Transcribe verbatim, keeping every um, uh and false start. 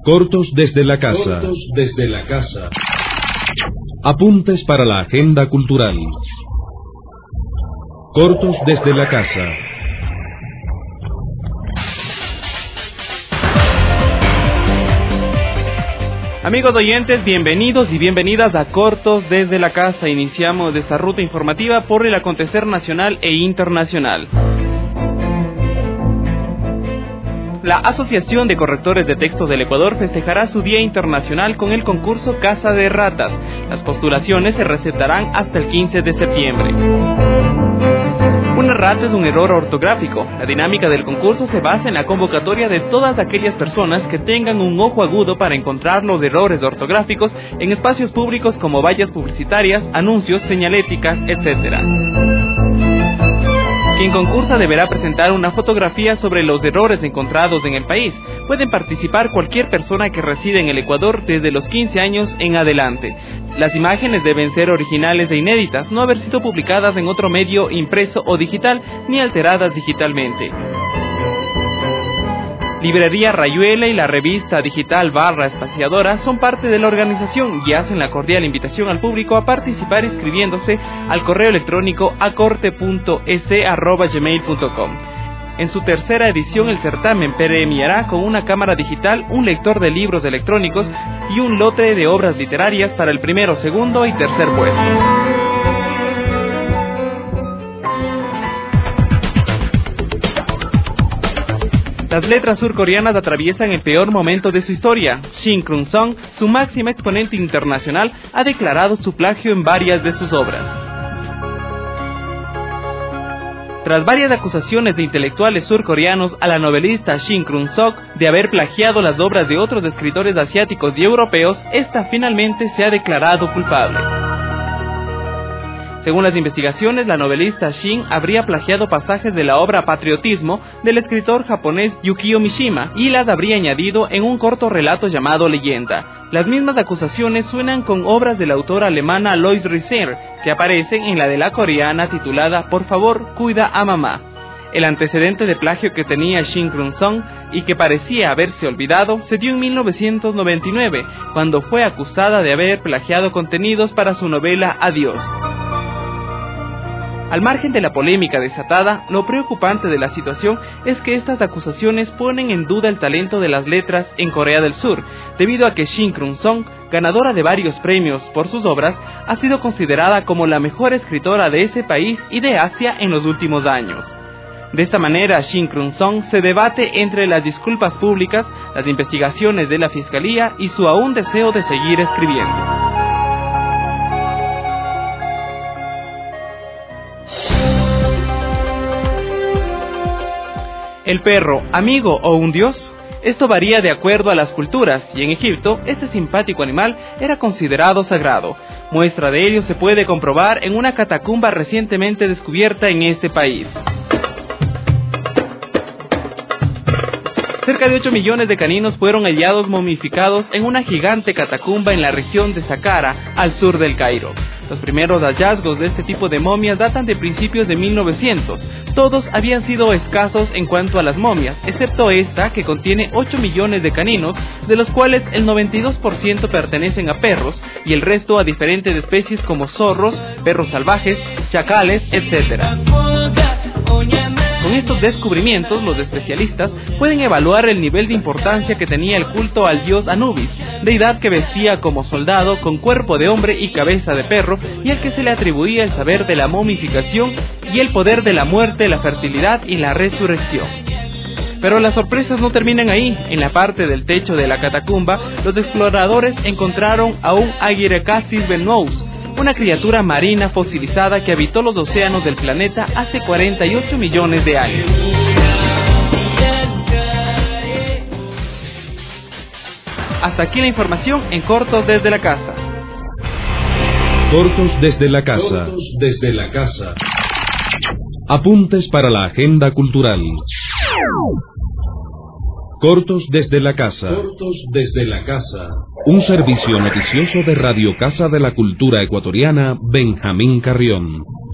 Cortos desde la casa. Cortos desde la casa. Apuntes para la agenda cultural. Cortos desde la casa. Amigos oyentes, bienvenidos y bienvenidas a Cortos desde la casa. Iniciamos esta ruta informativa por el acontecer nacional e internacional. La Asociación de Correctores de Textos del Ecuador festejará su Día Internacional con el concurso Casa de Ratas. Las postulaciones se recetarán hasta el quince de septiembre. Una rata es un error ortográfico. La dinámica del concurso se basa en la convocatoria de todas aquellas personas que tengan un ojo agudo para encontrar los errores ortográficos en espacios públicos como vallas publicitarias, anuncios, señaléticas, etcétera. Quien concursa deberá presentar una fotografía sobre los errores encontrados en el país. Pueden participar cualquier persona que reside en el Ecuador desde los quince años en adelante. Las imágenes deben ser originales e inéditas, no haber sido publicadas en otro medio impreso o digital, ni alteradas digitalmente. Librería Rayuela y la revista digital Barra Espaciadora son parte de la organización y hacen la cordial invitación al público a participar inscribiéndose al correo electrónico acorte punto es arroba gmail punto com. En su tercera edición, el certamen premiará con una cámara digital, un lector de libros electrónicos y un lote de obras literarias para el primero, segundo y tercer puesto. Las letras surcoreanas atraviesan el peor momento de su historia. Shin Krung-song, su máxima exponente internacional, ha declarado su plagio en varias de sus obras. Tras varias acusaciones de intelectuales surcoreanos a la novelista Shin Krung-song de haber plagiado las obras de otros escritores asiáticos y europeos, esta finalmente se ha declarado culpable. Según las investigaciones, la novelista Shin habría plagiado pasajes de la obra Patriotismo del escritor japonés Yukio Mishima y las habría añadido en un corto relato llamado Leyenda. Las mismas acusaciones suenan con obras de la autora alemana Alois Risser, que aparecen en la de la coreana titulada Por favor, cuida a mamá. El antecedente de plagio que tenía Shin Krung-song y que parecía haberse olvidado se dio en mil novecientos noventa y nueve, cuando fue acusada de haber plagiado contenidos para su novela Adiós. Al margen de la polémica desatada, lo preocupante de la situación es que estas acusaciones ponen en duda el talento de las letras en Corea del Sur, debido a que Shin Krung-song, ganadora de varios premios por sus obras, ha sido considerada como la mejor escritora de ese país y de Asia en los últimos años. De esta manera, Shin Krung-song se debate entre las disculpas públicas, las investigaciones de la Fiscalía y su aún deseo de seguir escribiendo. ¿El perro, amigo o un dios? Esto varía de acuerdo a las culturas, y en Egipto, este simpático animal era considerado sagrado. Muestra de ello se puede comprobar en una catacumba recientemente descubierta en este país. Cerca de ocho millones de caninos fueron hallados momificados en una gigante catacumba en la región de Saqqara, al sur del Cairo. Los primeros hallazgos de este tipo de momias datan de principios de mil novecientos. Todos habían sido escasos en cuanto a las momias, excepto esta que contiene ocho millones de caninos, de los cuales el noventa y dos por ciento pertenecen a perros y el resto a diferentes especies como zorros, perros salvajes, chacales, etcétera. Con estos descubrimientos, los especialistas pueden evaluar el nivel de importancia que tenía el culto al dios Anubis, deidad que vestía como soldado con cuerpo de hombre y cabeza de perro, y al que se le atribuía el saber de la momificación y el poder de la muerte, la fertilidad y la resurrección. Pero las sorpresas no terminan ahí. En la parte del techo de la catacumba, los exploradores encontraron a un Aguirrecasis venous, una criatura marina fosilizada que habitó los océanos del planeta hace cuarenta y ocho millones de años. Hasta aquí la información en Cortos desde la casa. Cortos desde la casa. Cortos desde la casa. Apuntes para la agenda cultural. Cortos desde la casa. Cortos desde la casa. Un servicio noticioso de Radio Casa de la Cultura Ecuatoriana, Benjamín Carrión.